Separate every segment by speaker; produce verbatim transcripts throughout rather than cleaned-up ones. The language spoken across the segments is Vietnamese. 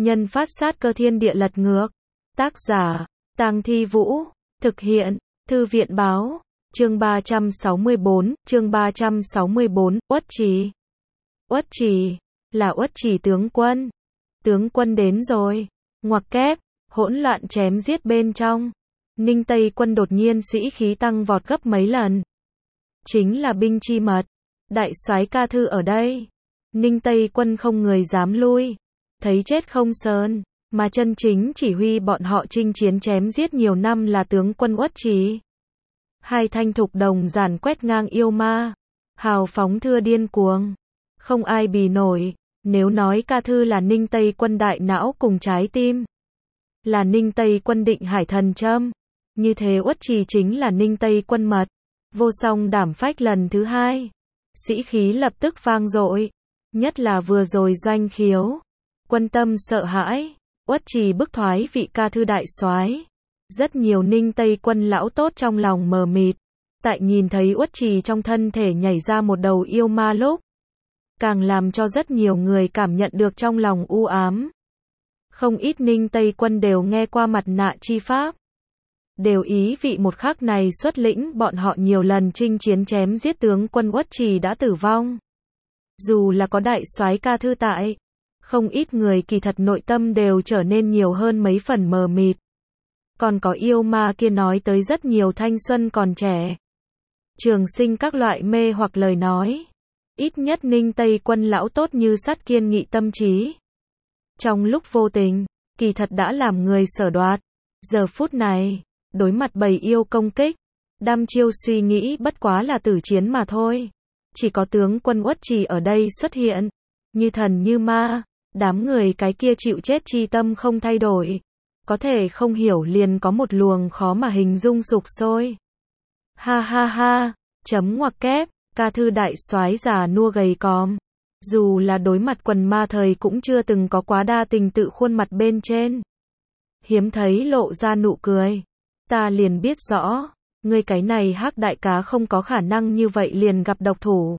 Speaker 1: Nhân phát sát cơ thiên địa lật ngược. Tác giả, Tang Thi Vũ. Thực hiện, Thư viện báo. Chương ba trăm sáu mươi bốn, chương ba trăm sáu mươi bốn, Uất Trì. Uất Trì, là Uất Trì tướng quân. Tướng quân đến rồi. Ngoặc kép, hỗn loạn chém giết bên trong. Ninh Tây quân đột nhiên sĩ khí tăng vọt gấp mấy lần. Chính là binh chi mật. Đại soái Ca Thư ở đây. Ninh Tây quân không người dám lui. Thấy chết không sơn, mà chân chính chỉ huy bọn họ chinh chiến chém giết nhiều năm là tướng quân Uất Trì. Hai thanh thục đồng giản quét ngang yêu ma. Hào phóng thưa điên cuồng. Không ai bì nổi. Nếu nói Ca Thư là Ninh Tây quân đại não cùng trái tim, là Ninh Tây quân định hải thần châm, như thế Uất Trì chính là Ninh Tây quân mật. Vô song đảm phách lần thứ hai. Sĩ khí lập tức vang dội. Nhất là vừa rồi doanh khiếu. Quân tâm sợ hãi. Uất Trì bức thoái vị Ca Thư đại soái. Rất nhiều Ninh Tây quân lão tốt trong lòng mờ mịt. Tại nhìn thấy Uất Trì trong thân thể nhảy ra một đầu yêu ma lúc, càng làm cho rất nhiều người cảm nhận được trong lòng u ám. Không ít Ninh Tây quân đều nghe qua mặt nạ chi pháp. Đều ý vị một khắc này xuất lĩnh bọn họ nhiều lần chinh chiến chém giết tướng quân Uất Trì đã tử vong. Dù là có đại soái Ca Thư tại, không ít người kỳ thật nội tâm đều trở nên nhiều hơn mấy phần mờ mịt. Còn có yêu ma kia nói tới rất nhiều thanh xuân còn trẻ. Trường sinh các loại mê hoặc lời nói. Ít nhất Ninh Tây quân lão tốt như sắt kiên nghị tâm trí. Trong lúc vô tình, kỳ thật đã làm người sở đoạt. Giờ phút này, đối mặt bầy yêu công kích, đăm chiêu suy nghĩ bất quá là tử chiến mà thôi. Chỉ có tướng quân Uất Trì ở đây xuất hiện, như thần như ma, đám người cái kia chịu chết chi tâm không thay đổi. Có thể không hiểu liền có một luồng khó mà hình dung sục sôi. Ha ha ha, chấm ngoặc kép, Ca Thư đại soái già nua gầy còm. Dù là đối mặt quần ma thời cũng chưa từng có quá đa tình tự khuôn mặt bên trên. Hiếm thấy lộ ra nụ cười. Ta liền biết rõ, ngươi cái này hắc đại cá không có khả năng như vậy liền gặp độc thủ.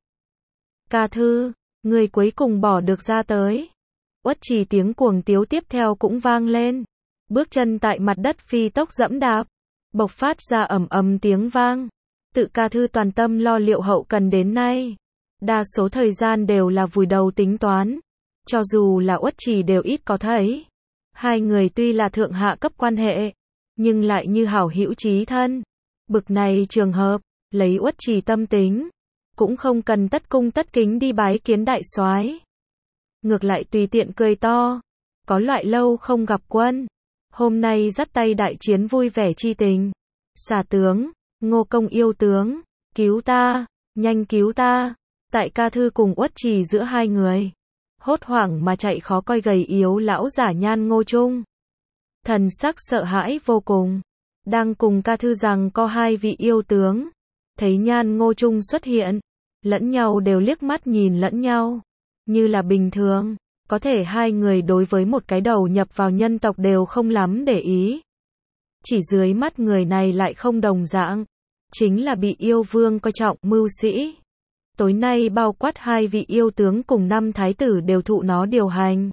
Speaker 1: Ca Thư, ngươi cuối cùng bỏ được ra tới. Uất Trì tiếng cuồng tiếu tiếp theo cũng vang lên. Bước chân tại mặt đất phi tốc dẫm đạp, bộc phát ra ầm ầm tiếng vang. Tự Ca Thư toàn tâm lo liệu hậu cần đến nay, đa số thời gian đều là vùi đầu tính toán. Cho dù là Uất Trì đều ít có thấy. Hai người tuy là thượng hạ cấp quan hệ, nhưng lại như hảo hữu chí thân. Bực này trường hợp, lấy Uất Trì tâm tính, cũng không cần tất cung tất kính đi bái kiến đại soái. Ngược lại tùy tiện cười to, có loại lâu không gặp quân, hôm nay dắt tay đại chiến vui vẻ chi tình. Xà tướng, Ngô công yêu tướng, cứu ta, nhanh cứu ta. Tại Ca Thư cùng Uất Trì giữa hai người, hốt hoảng mà chạy khó coi gầy yếu lão giả Nhan Ngô Trung. Thần sắc sợ hãi vô cùng, đang cùng Ca Thư rằng có hai vị yêu tướng. Thấy Nhan Ngô Trung xuất hiện, lẫn nhau đều liếc mắt nhìn lẫn nhau. Như là bình thường, có thể hai người đối với một cái đầu nhập vào nhân tộc đều không lắm để ý. Chỉ dưới mắt người này lại không đồng dạng. Chính là bị yêu vương coi trọng mưu sĩ. Tối nay bao quát hai vị yêu tướng cùng năm thái tử đều thụ nó điều hành.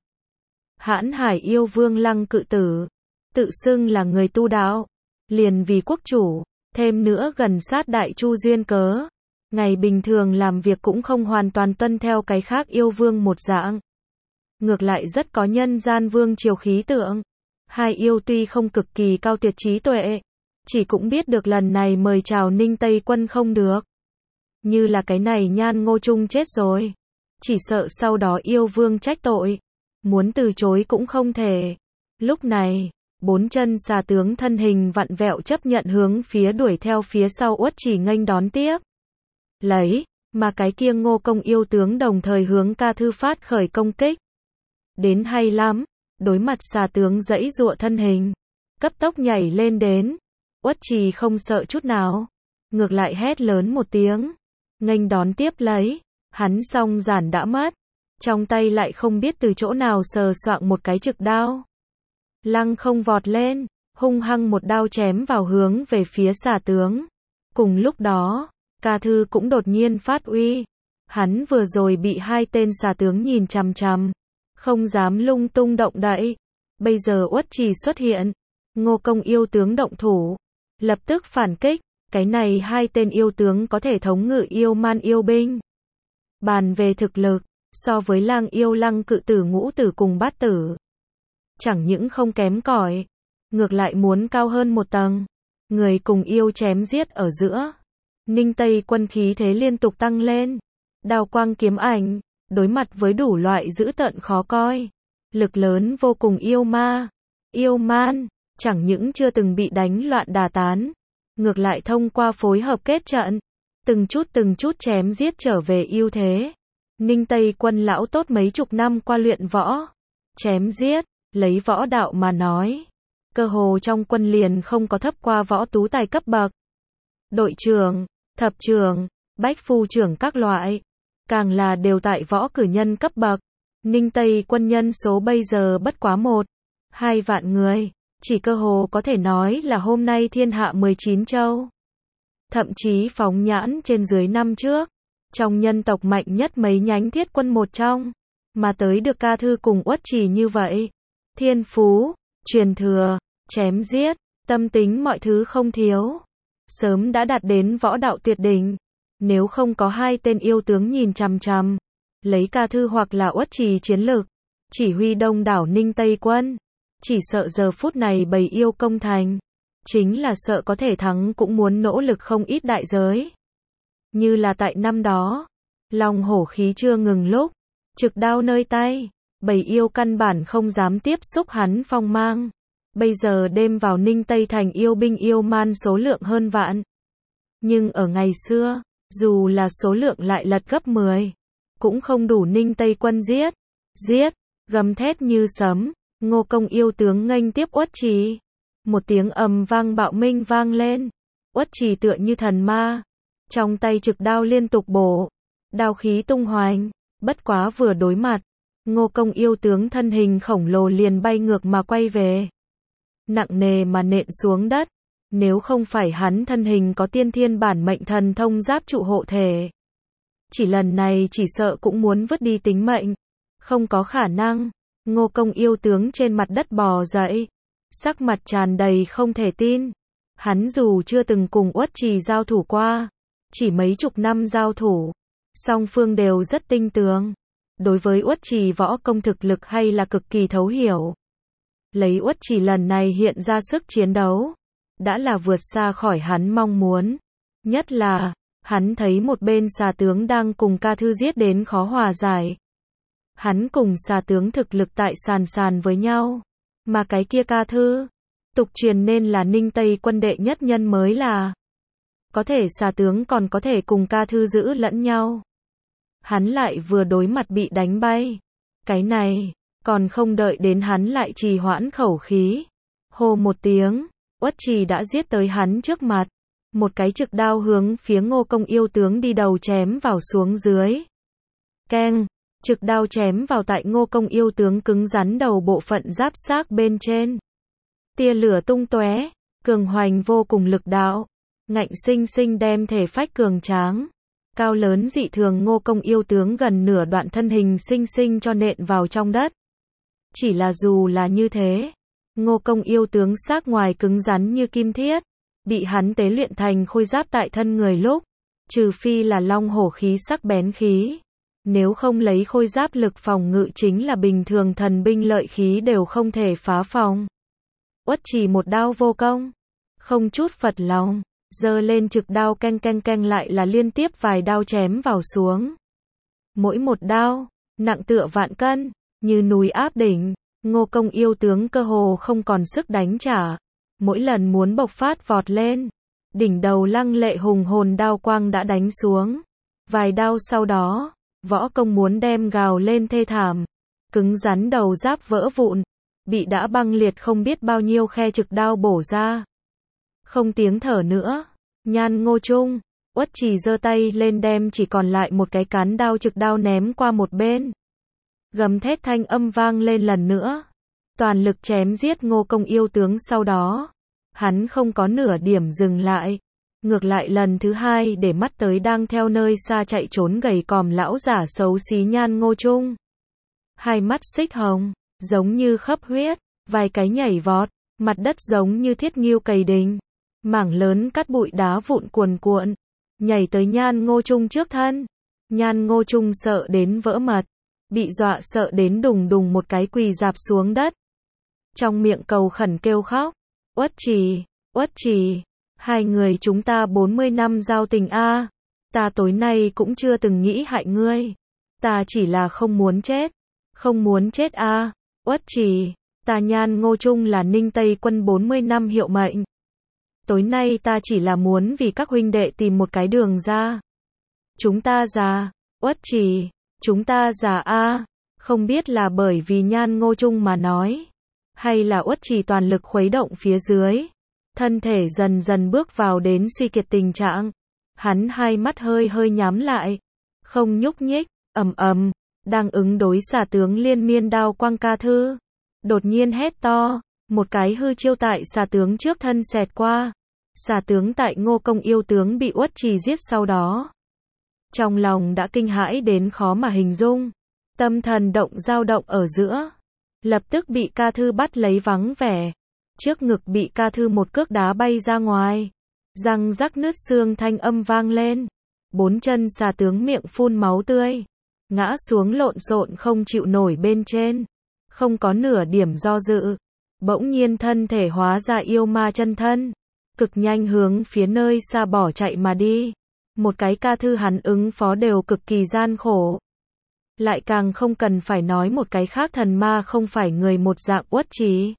Speaker 1: Hãn Hải yêu vương Lăng Cự Tử, tự xưng là người tu đạo, liền vì quốc chủ, thêm nữa gần sát đại chu duyên cớ. Ngày bình thường làm việc cũng không hoàn toàn tuân theo cái khác yêu vương một dạng. Ngược lại rất có nhân gian vương triều khí tượng. Hai yêu tuy không cực kỳ cao tuyệt trí tuệ, chỉ cũng biết được lần này mời chào Ninh Tây quân không được. Như là cái này Nhan Ngô Trung chết rồi, chỉ sợ sau đó yêu vương trách tội, muốn từ chối cũng không thể. Lúc này, bốn chân xà tướng thân hình vặn vẹo chấp nhận hướng phía đuổi theo phía sau Uất Trì nghênh đón tiếp. Lấy, mà cái kia Ngô công yêu tướng đồng thời hướng Ca Thư phát khởi công kích. Đến hay lắm, đối mặt xà tướng giãy giụa thân hình, cấp tốc nhảy lên đến. Uất Trì không sợ chút nào, ngược lại hét lớn một tiếng, nghênh đón tiếp lấy. Hắn song giản đã mất, trong tay lại không biết từ chỗ nào sờ soạng một cái trực đao. Lăng không vọt lên, hung hăng một đao chém vào hướng về phía xà tướng. Cùng lúc đó, Ca Thư cũng đột nhiên phát uy. Hắn vừa rồi bị hai tên xà tướng nhìn chằm chằm, không dám lung tung động đậy. Bây giờ Uất Trì xuất hiện, Ngô Công yêu tướng động thủ, lập tức phản kích, cái này hai tên yêu tướng có thể thống ngự yêu man yêu binh. Bàn về thực lực, so với lang yêu lăng cự tử ngũ tử cùng bát tử, chẳng những không kém cỏi, ngược lại muốn cao hơn một tầng. Người cùng yêu chém giết ở giữa, Ninh Tây quân khí thế liên tục tăng lên, đao quang kiếm ảnh, đối mặt với đủ loại dữ tợn khó coi, lực lớn vô cùng yêu ma, yêu man, chẳng những chưa từng bị đánh loạn đà tán, ngược lại thông qua phối hợp kết trận, từng chút từng chút chém giết trở về ưu thế. Ninh Tây quân lão tốt mấy chục năm qua luyện võ, chém giết, lấy võ đạo mà nói, cơ hồ trong quân liền không có thấp qua võ tú tài cấp bậc. Đội trưởng, thập trưởng, bách phu trưởng các loại, càng là đều tại võ cử nhân cấp bậc. Ninh Tây quân nhân số bây giờ bất quá một, hai vạn người, chỉ cơ hồ có thể nói là hôm nay thiên hạ mười chín châu. Thậm chí phóng nhãn trên dưới năm trước, trong nhân tộc mạnh nhất mấy nhánh thiết quân một trong, mà tới được Ca Thư cùng Uất Trì như vậy. Thiên phú, truyền thừa, chém giết, tâm tính mọi thứ không thiếu. Sớm đã đạt đến võ đạo tuyệt đỉnh. Nếu không có hai tên yêu tướng nhìn chằm chằm, lấy Ca Thư hoặc là Uất Trì chiến lực, chỉ huy đông đảo Ninh Tây quân, chỉ sợ giờ phút này bầy yêu công thành, chính là sợ có thể thắng cũng muốn nỗ lực không ít đại giới. Như là tại năm đó, lòng hổ khí chưa ngừng lúc, trực đao nơi tay, bầy yêu căn bản không dám tiếp xúc hắn phong mang. Bây giờ đêm vào Ninh Tây thành yêu binh yêu man số lượng hơn vạn. Nhưng ở ngày xưa, dù là số lượng lại lật gấp mười, cũng không đủ Ninh Tây quân giết. Giết, gầm thét như sấm, Ngô Công yêu tướng nghênh tiếp Uất Trì. Một tiếng ầm vang bạo minh vang lên. Uất Trì tựa như thần ma, trong tay trực đao liên tục bổ, đao khí tung hoành, bất quá vừa đối mặt, Ngô Công yêu tướng thân hình khổng lồ liền bay ngược mà quay về, nặng nề mà nện xuống đất. Nếu không phải hắn thân hình có tiên thiên bản mệnh thần thông giáp trụ hộ thể, chỉ lần này chỉ sợ cũng muốn vứt đi tính mệnh. Không có khả năng. Ngô Công yêu tướng trên mặt đất bò dậy, sắc mặt tràn đầy không thể tin. Hắn dù chưa từng cùng Uất Trì giao thủ qua, chỉ mấy chục năm giao thủ, song phương đều rất tinh tường. Đối với Uất Trì võ công thực lực hay là cực kỳ thấu hiểu. Lấy Uất Trì lần này hiện ra sức chiến đấu, đã là vượt xa khỏi hắn mong muốn. Nhất là, hắn thấy một bên xà tướng đang cùng Ca Thư giết đến khó hòa giải. Hắn cùng xà tướng thực lực tại sàn sàn với nhau, mà cái kia Ca Thư, tục truyền nên là Ninh Tây quân đệ nhất nhân mới là. Có thể xà tướng còn có thể cùng Ca Thư giữ lẫn nhau. Hắn lại vừa đối mặt bị đánh bay. Cái này, còn không đợi đến hắn lại trì hoãn khẩu khí. Hô một tiếng, Uất Trì đã giết tới hắn trước mặt. Một cái trực đao hướng phía Ngô Công yêu tướng đi đầu chém vào xuống dưới. Keng, trực đao chém vào tại Ngô Công yêu tướng cứng rắn đầu bộ phận giáp xác bên trên. Tia lửa tung tóe, cường hoành vô cùng lực đạo, ngạnh sinh sinh đem thể phách cường tráng, cao lớn dị thường Ngô Công yêu tướng gần nửa đoạn thân hình sinh sinh cho nện vào trong đất. Chỉ là dù là như thế, Ngô Công yêu tướng xác ngoài cứng rắn như kim thiết, bị hắn tế luyện thành khôi giáp tại thân người lúc, trừ phi là long hổ khí sắc bén khí, nếu không lấy khôi giáp lực phòng ngự chính là bình thường thần binh lợi khí đều không thể phá phòng. Uất Trì một đao vô công, không chút phật lòng, giơ lên trực đao canh canh canh lại là liên tiếp vài đao chém vào xuống. Mỗi một đao, nặng tựa vạn cân, như núi áp đỉnh, Ngô Công yêu tướng cơ hồ không còn sức đánh trả. Mỗi lần muốn bộc phát vọt lên, đỉnh đầu lăng lệ hùng hồn đao quang đã đánh xuống. Vài đao sau đó, võ công muốn đem gào lên thê thảm, cứng rắn đầu giáp vỡ vụn, bị đã băng liệt không biết bao nhiêu khe trực đao bổ ra. Không tiếng thở nữa, Nhan Ngô Trung, Uất Trì giơ tay lên đem chỉ còn lại một cái cán đao trực đao ném qua một bên. Gầm thét thanh âm vang lên lần nữa. Toàn lực chém giết Ngô Công yêu tướng sau đó. Hắn không có nửa điểm dừng lại. Ngược lại lần thứ hai để mắt tới đang theo nơi xa chạy trốn gầy còm lão giả xấu xí Nhan Ngô Trung. hai mắt xích hồng, giống như khắp huyết, vài cái nhảy vọt, mặt đất giống như thiết nghiêu cày đình, mảng lớn cát bụi đá vụn cuồn cuộn, nhảy tới Nhan Ngô Trung trước thân. Nhan Ngô Trung sợ đến vỡ mật, bị dọa sợ đến đùng đùng một cái quỳ rạp xuống đất. Trong miệng cầu khẩn kêu khóc, Uất Trì, Uất Trì, hai người chúng ta bốn mươi năm giao tình a, ta tối nay cũng chưa từng nghĩ hại ngươi, ta chỉ là không muốn chết, không muốn chết a, Uất Trì, ta Nhan Ngô Trung là Ninh Tây Quân bốn mươi năm hiệu mệnh. Tối nay ta chỉ là muốn vì các huynh đệ tìm một cái đường ra. Chúng ta già, Uất Trì, chúng ta già a, không biết là bởi vì Nhan Ngô Trung mà nói, hay là Uất Trì toàn lực khuấy động phía dưới, thân thể dần dần bước vào đến suy kiệt tình trạng. Hắn hai mắt hơi hơi nhắm lại, không nhúc nhích, ầm ầm, đang ứng đối xà tướng liên miên đao quang Ca Thư, đột nhiên hét to, một cái hư chiêu tại xà tướng trước thân xẹt qua. Xà tướng tại Ngô Công yêu tướng bị Uất Trì giết sau đó, trong lòng đã kinh hãi đến khó mà hình dung, tâm thần động dao động ở giữa, lập tức bị Ca Thư bắt lấy vắng vẻ, trước ngực bị Ca Thư một cước đá bay ra ngoài, răng rắc nứt xương thanh âm vang lên, bốn chân xà tướng miệng phun máu tươi, ngã xuống lộn xộn không chịu nổi bên trên, không có nửa điểm do dự, bỗng nhiên thân thể hóa ra yêu ma chân thân, cực nhanh hướng phía nơi xa bỏ chạy mà đi. Một cái Ca Thư hắn ứng phó đều cực kỳ gian khổ. Lại càng không cần phải nói một cái khác thần ma không phải người một dạng Uất Trì.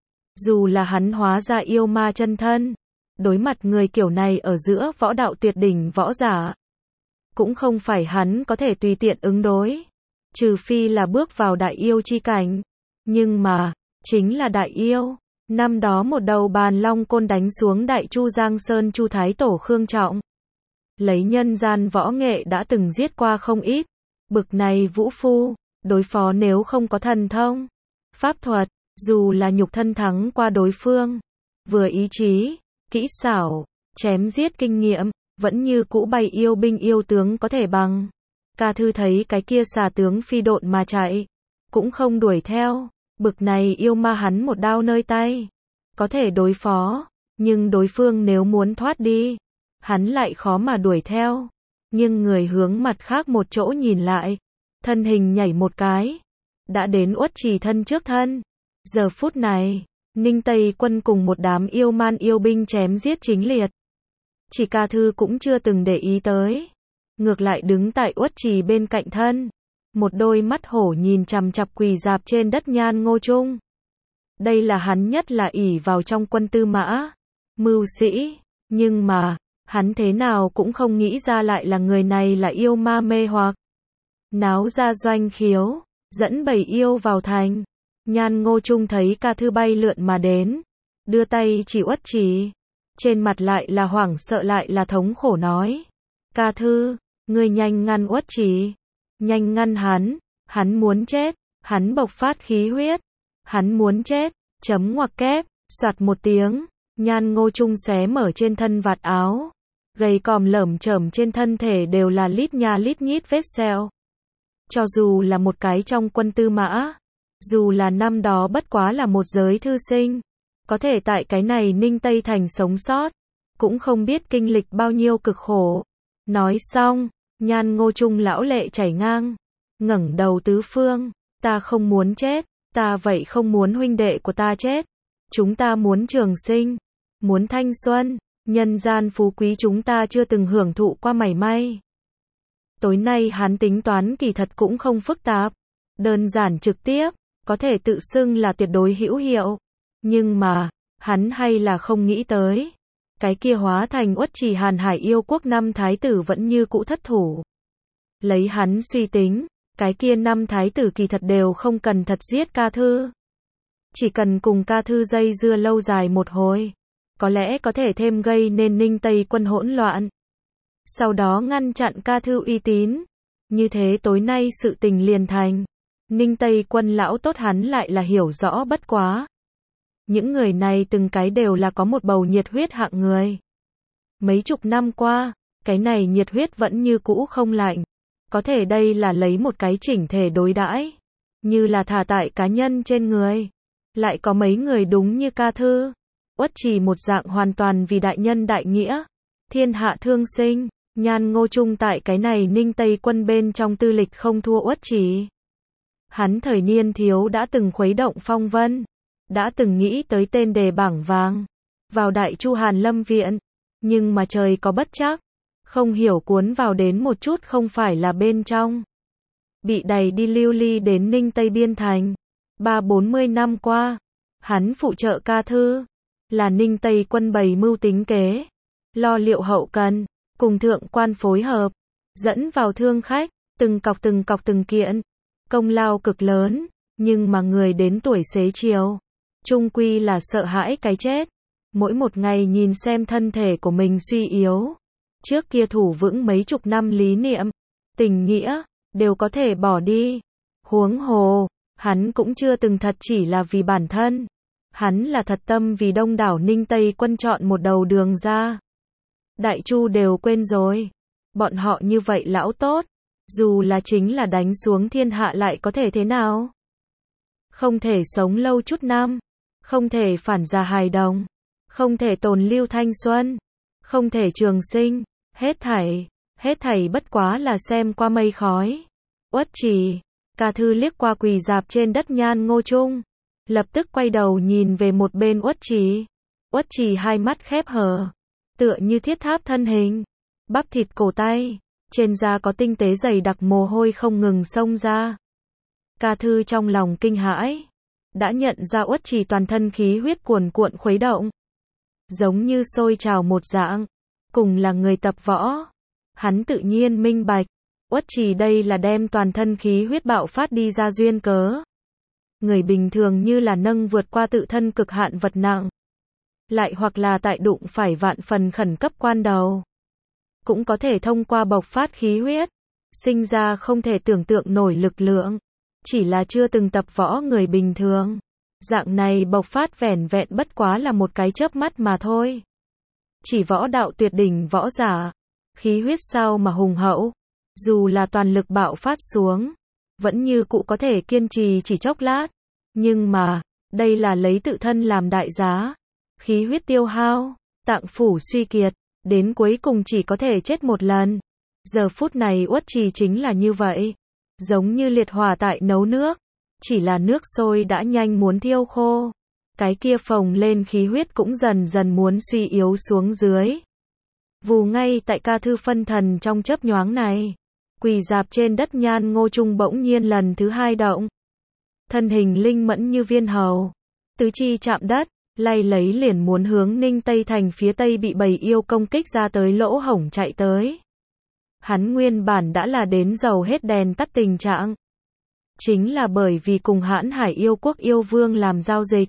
Speaker 1: Dù là hắn hóa ra yêu ma chân thân, đối mặt người kiểu này ở giữa võ đạo tuyệt đỉnh võ giả, cũng không phải hắn có thể tùy tiện ứng đối, trừ phi là bước vào đại yêu chi cảnh. Nhưng mà, chính là đại yêu, năm đó một đầu bàn long côn đánh xuống Đại Chu Giang Sơn Chu Thái Tổ Khương Trọng, lấy nhân gian võ nghệ đã từng giết qua không ít, bực này vũ phu, đối phó nếu không có thần thông, pháp thuật, dù là nhục thân thắng qua đối phương, vừa ý chí, kỹ xảo, chém giết kinh nghiệm, vẫn như cũ bày yêu binh yêu tướng có thể bằng. Ca Thư thấy cái kia xà tướng phi độn mà chạy, cũng không đuổi theo, bực này yêu ma hắn một đao nơi tay, có thể đối phó, nhưng đối phương nếu muốn thoát đi, hắn lại khó mà đuổi theo. Nhưng người hướng mặt khác một chỗ nhìn lại, thân hình nhảy một cái, đã đến Uất Trì thân trước thân. Giờ phút này, Ninh Tây Quân cùng một đám yêu man yêu binh chém giết chính liệt. Chỉ Ca Thư cũng chưa từng để ý tới, ngược lại đứng tại Uất Trì bên cạnh thân, một đôi mắt hổ nhìn chằm chằm quỳ rạp trên đất Nhan Ngô Trung. Đây là hắn nhất là ỷ vào trong quân tư mã, mưu sĩ, nhưng mà, hắn thế nào cũng không nghĩ ra lại là người này là yêu ma mê hoặc, náo ra doanh khiếu, dẫn bầy yêu vào thành. Nhan Ngô Trung thấy Ca Thư bay lượn mà đến, đưa tay chỉ Uất Trì, trên mặt lại là hoảng sợ lại là thống khổ nói, Ca Thư, ngươi nhanh ngăn Uất Trì, nhanh ngăn hắn, hắn muốn chết, hắn bộc phát khí huyết, hắn muốn chết, chấm ngoặc kép, soạt một tiếng, Nhan Ngô Trung xé mở trên thân vạt áo, gầy còm lởm chởm trên thân thể đều là lít nha lít nhít vết sẹo. Cho dù là một cái trong quân tư mã, dù là năm đó bất quá là một giới thư sinh, có thể tại cái này Ninh Tây Thành sống sót, cũng không biết kinh lịch bao nhiêu cực khổ. Nói xong, Nhan Ngô Trung lão lệ chảy ngang, ngẩng đầu tứ phương, ta không muốn chết, ta vậy không muốn huynh đệ của ta chết, chúng ta muốn trường sinh, muốn thanh xuân, nhân gian phú quý chúng ta chưa từng hưởng thụ qua mảy may. Tối nay hắn tính toán kỳ thật cũng không phức tạp, đơn giản trực tiếp, có thể tự xưng là tuyệt đối hữu hiệu. Nhưng mà, hắn hay là không nghĩ tới, cái kia hóa thành Uất Trì Hàn Hải yêu quốc năm thái tử vẫn như cũ thất thủ. Lấy hắn suy tính, cái kia năm thái tử kỳ thật đều không cần thật giết Ca Thư. Chỉ cần cùng Ca Thư dây dưa lâu dài một hồi, có lẽ có thể thêm gây nên Ninh Tây Quân hỗn loạn. Sau đó ngăn chặn Ca Thư uy tín. Như thế tối nay sự tình liền thành. Ninh Tây Quân lão tốt hắn lại là hiểu rõ bất quá. Những người này từng cái đều là có một bầu nhiệt huyết hạng người. Mấy chục năm qua, cái này nhiệt huyết vẫn như cũ không lạnh. Có thể đây là lấy một cái chỉnh thể đối đãi. như là thả tại cá nhân trên người. Lại có mấy người đúng như ca thư. Uất Trì một dạng hoàn toàn vì đại nhân đại nghĩa. Thiên hạ thương sinh, Nhan Ngô Trung tại cái này Ninh Tây quân bên trong tư lịch không thua Uất Trì. Hắn thời niên thiếu đã từng khuấy động phong vân, đã từng nghĩ tới tên đề bảng vàng, vào Đại Chu Hàn Lâm viện, nhưng mà trời có bất trắc, không hiểu cuốn vào đến một chút không phải là bên trong. Bị đày đi lưu ly đến Ninh Tây Biên Thành, ba bốn mươi năm qua, hắn phụ trợ ca thư, là Ninh Tây quân bày mưu tính kế, lo liệu hậu cần, cùng thượng quan phối hợp, dẫn vào thương khách, từng cọc từng cọc từng kiện, công lao cực lớn, nhưng mà người đến tuổi xế chiều, chung quy là sợ hãi cái chết, mỗi một ngày nhìn xem thân thể của mình suy yếu, trước kia thủ vững mấy chục năm lý niệm, tình nghĩa, đều có thể bỏ đi, huống hồ, hắn cũng chưa từng thật chỉ là vì bản thân, hắn là thật tâm vì đông đảo Ninh Tây quân chọn một đầu đường ra. Đại Chu đều quên rồi, bọn họ như vậy lão tốt, dù là chính là đánh xuống thiên hạ lại có thể thế nào? Không thể sống lâu chút năm, không thể phản già hài đồng, không thể tồn lưu thanh xuân, không thể trường sinh, hết thảy, hết thảy bất quá là xem qua mây khói. Uất Trì, ca thư liếc qua quỳ dạp trên đất Nhan Ngô Trung, lập tức quay đầu nhìn về một bên Uất Trì. Uất Trì hai mắt khép hờ, tựa như thiết tháp thân hình, bắp thịt cổ tay, trên da có tinh tế dày đặc mồ hôi không ngừng xông ra. Ca thư trong lòng kinh hãi, đã nhận ra Uất Trì toàn thân khí huyết cuồn cuộn khuấy động, giống như sôi trào một dạng, cùng là người tập võ. Hắn tự nhiên minh bạch, Uất Trì đây là đem toàn thân khí huyết bạo phát đi ra duyên cớ. Người bình thường như là nâng vượt qua tự thân cực hạn vật nặng, lại hoặc là tại đụng phải vạn phần khẩn cấp quan đầu, cũng có thể thông qua bộc phát khí huyết, sinh ra không thể tưởng tượng nổi lực lượng, chỉ là chưa từng tập võ người bình thường. Dạng này bộc phát vẻn vẹn bất quá là một cái chớp mắt mà thôi. Chỉ võ đạo tuyệt đỉnh võ giả, khí huyết sao mà hùng hậu, dù là toàn lực bạo phát xuống, vẫn như cụ có thể kiên trì chỉ chốc lát. Nhưng mà, đây là lấy tự thân làm đại giá, khí huyết tiêu hao, tạng phủ suy kiệt, đến cuối cùng chỉ có thể chết một lần. Giờ phút này Uất Trì chính là như vậy, giống như liệt hỏa tại nấu nước, chỉ là nước sôi đã nhanh muốn thiêu khô, cái kia phồng lên khí huyết cũng dần dần muốn suy yếu xuống dưới. Vù ngay tại ca thư phân thần trong chớp nhoáng này, quỳ dạp trên đất Nhan Ngô Trung bỗng nhiên lần thứ hai động. Thân hình linh mẫn như viên hầu, tứ chi chạm đất, lay lấy liền muốn hướng Ninh Tây thành phía tây bị bầy yêu công kích ra tới lỗ hổng chạy tới. Hắn nguyên bản đã là đến dầu hết đèn tắt tình trạng. Chính là bởi vì cùng Hãn Hải yêu quốc yêu vương làm giao dịch,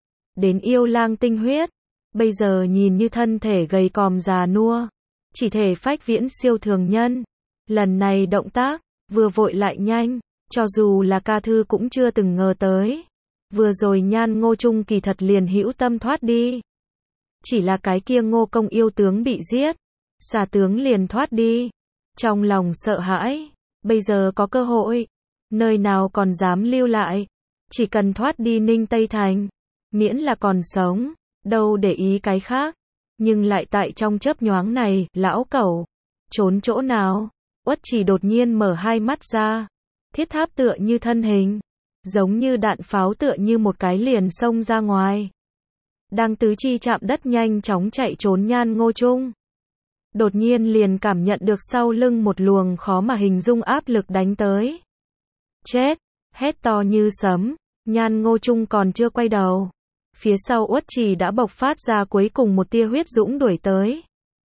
Speaker 1: đến yêu lang tinh huyết, bây giờ nhìn như thân thể gầy còm già nua, chỉ thể phách viễn siêu thường nhân. Lần này động tác, vừa vội lại nhanh, cho dù là ca thư cũng chưa từng ngờ tới. Vừa rồi Nhan Ngô Trung kỳ thật liền hữu tâm thoát đi. Chỉ là cái kia Ngô công yêu tướng bị giết, xà tướng liền thoát đi. Trong lòng sợ hãi, bây giờ có cơ hội, nơi nào còn dám lưu lại, chỉ cần thoát đi Ninh Tây thành, miễn là còn sống, đâu để ý cái khác. Nhưng lại tại trong chớp nhoáng này, lão cẩu, trốn chỗ nào? Uất Trì đột nhiên mở hai mắt ra, thiết tháp tựa như thân hình, giống như đạn pháo tựa như một cái liền xông ra ngoài. Đang tứ chi chạm đất nhanh chóng chạy trốn Nhan Ngô Trung, đột nhiên liền cảm nhận được sau lưng một luồng khó mà hình dung áp lực đánh tới. Chết, hét to như sấm, Nhan Ngô Trung còn chưa quay đầu, phía sau Uất Trì đã bộc phát ra cuối cùng một tia huyết dũng đuổi tới.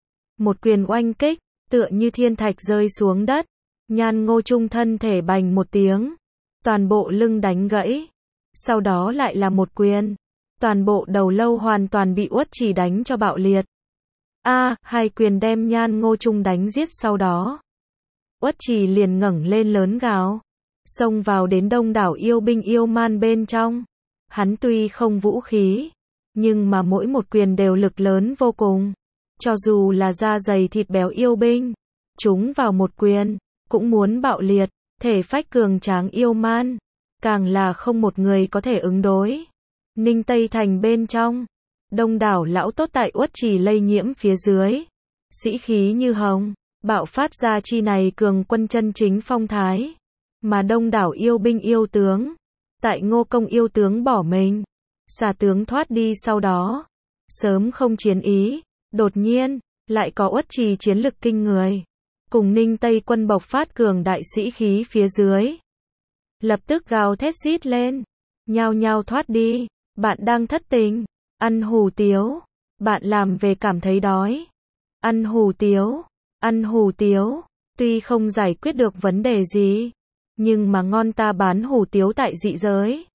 Speaker 1: Một quyền oanh kích, tựa như thiên thạch rơi xuống đất, Nhan Ngô Trung thân thể bành một tiếng, toàn bộ lưng đánh gãy. Sau đó lại là một quyền, toàn bộ đầu lâu hoàn toàn bị Uất Trì đánh cho bạo liệt. A, à, hai quyền đem Nhan Ngô Trung đánh giết sau đó. Uất Trì liền ngẩng lên lớn gào, xông vào đến đông đảo yêu binh yêu man bên trong. Hắn tuy không vũ khí, nhưng mà mỗi một quyền đều lực lớn vô cùng. Cho dù là da dày thịt béo yêu binh, chúng vào một quyền, cũng muốn bạo liệt, thể phách cường tráng yêu man. càng là không một người có thể ứng đối. Ninh Tây Thành bên trong, đông đảo lão tốt tại Uất Trì lây nhiễm phía dưới, sĩ khí như hồng, bạo phát ra chi này cường quân chân chính phong thái, mà đông đảo yêu binh yêu tướng, tại Ngô Công yêu tướng bỏ mình, xà tướng thoát đi sau đó, sớm không chiến ý, đột nhiên, lại có Uất Trì chiến lực kinh người, cùng Ninh Tây quân bộc phát cường đại sĩ khí phía dưới, lập tức gào thét rít lên, nhao nhao thoát đi, bạn đang thất tình, ăn hủ tiếu, bạn làm về cảm thấy đói, ăn hủ tiếu, ăn hủ tiếu, tuy không giải quyết được vấn đề gì, nhưng mà ngon ta bán hủ tiếu tại dị giới,